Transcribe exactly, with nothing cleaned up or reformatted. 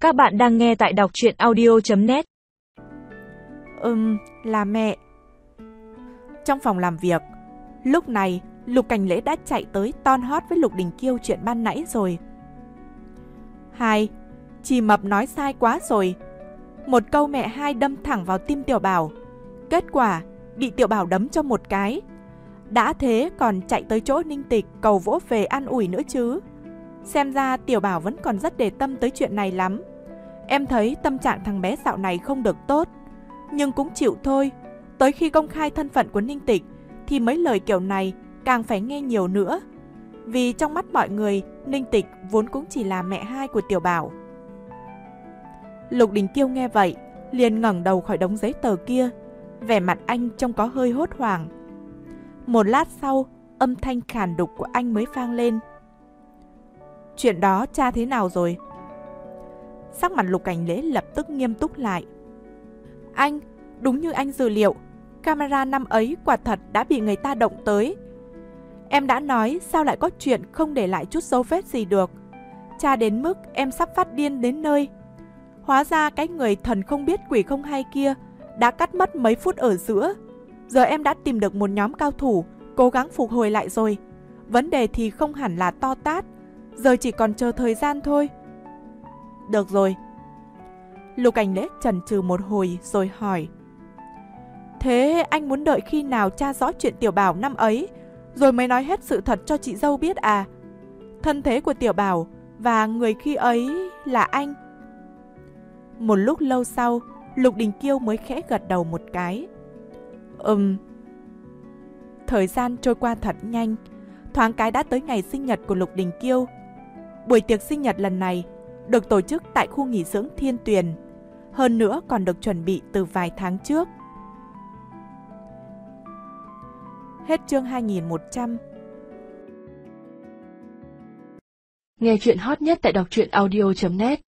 Các bạn đang nghe tại đọc truyện audio chấm net. Ừm, là mẹ. Trong phòng làm việc, lúc này Lục Cảnh Lễ đã chạy tới ton hót với Lục Đình Kiêu chuyện ban nãy rồi. Hai, chị Mập nói sai quá rồi. Một câu mẹ hai đâm thẳng vào tim Tiểu Bảo. Kết quả bị Tiểu Bảo đấm cho một cái. Đã thế còn chạy tới chỗ Ninh Tịch cầu vỗ về an ủi nữa chứ. Xem ra Tiểu Bảo vẫn còn rất để tâm tới chuyện này lắm. Em thấy tâm trạng thằng bé dạo này không được tốt, nhưng cũng chịu thôi. Tới khi công khai thân phận của Ninh Tịch thì mấy lời kiểu này càng phải nghe nhiều nữa. Vì trong mắt mọi người, Ninh Tịch vốn cũng chỉ là mẹ hai của Tiểu Bảo. Lục Đình Kiêu nghe vậy, liền ngẩng đầu khỏi đống giấy tờ kia. Vẻ mặt anh trông có hơi hốt hoảng. Một lát sau, âm thanh khàn đục của anh mới vang lên. Chuyện đó cha thế nào rồi? Sắc mặt Lục Cảnh Lễ lập tức nghiêm túc lại. Anh, đúng như anh dự liệu, camera năm ấy quả thật đã bị người ta động tới. Em đã nói sao lại có chuyện không để lại chút dấu vết gì được. Cha đến mức em sắp phát điên đến nơi. Hóa ra cái người thần không biết quỷ không hay kia đã cắt mất mấy phút ở giữa. Giờ em đã tìm được một nhóm cao thủ cố gắng phục hồi lại rồi. Vấn đề thì không hẳn là to tát, giờ chỉ còn chờ thời gian thôi. Được rồi. Lục Cảnh Lễ chần chừ một hồi rồi hỏi. Thế anh muốn đợi khi nào tra rõ chuyện Tiểu Bảo năm ấy rồi mới nói hết sự thật cho chị dâu biết à? Thân thế của Tiểu Bảo và người khi ấy là anh. Một lúc lâu sau, Lục Đình Kiêu mới khẽ gật đầu một cái. Ừm. Thời gian trôi qua thật nhanh, thoáng cái đã tới ngày sinh nhật của Lục Đình Kiêu. Buổi tiệc sinh nhật lần này được tổ chức tại khu nghỉ dưỡng Thiên Tuyền, hơn nữa còn được chuẩn bị từ vài tháng trước. Hết chương hai nghìn một trăm. Nghe chuyện hot nhất tại đọc truyện audio chấm net.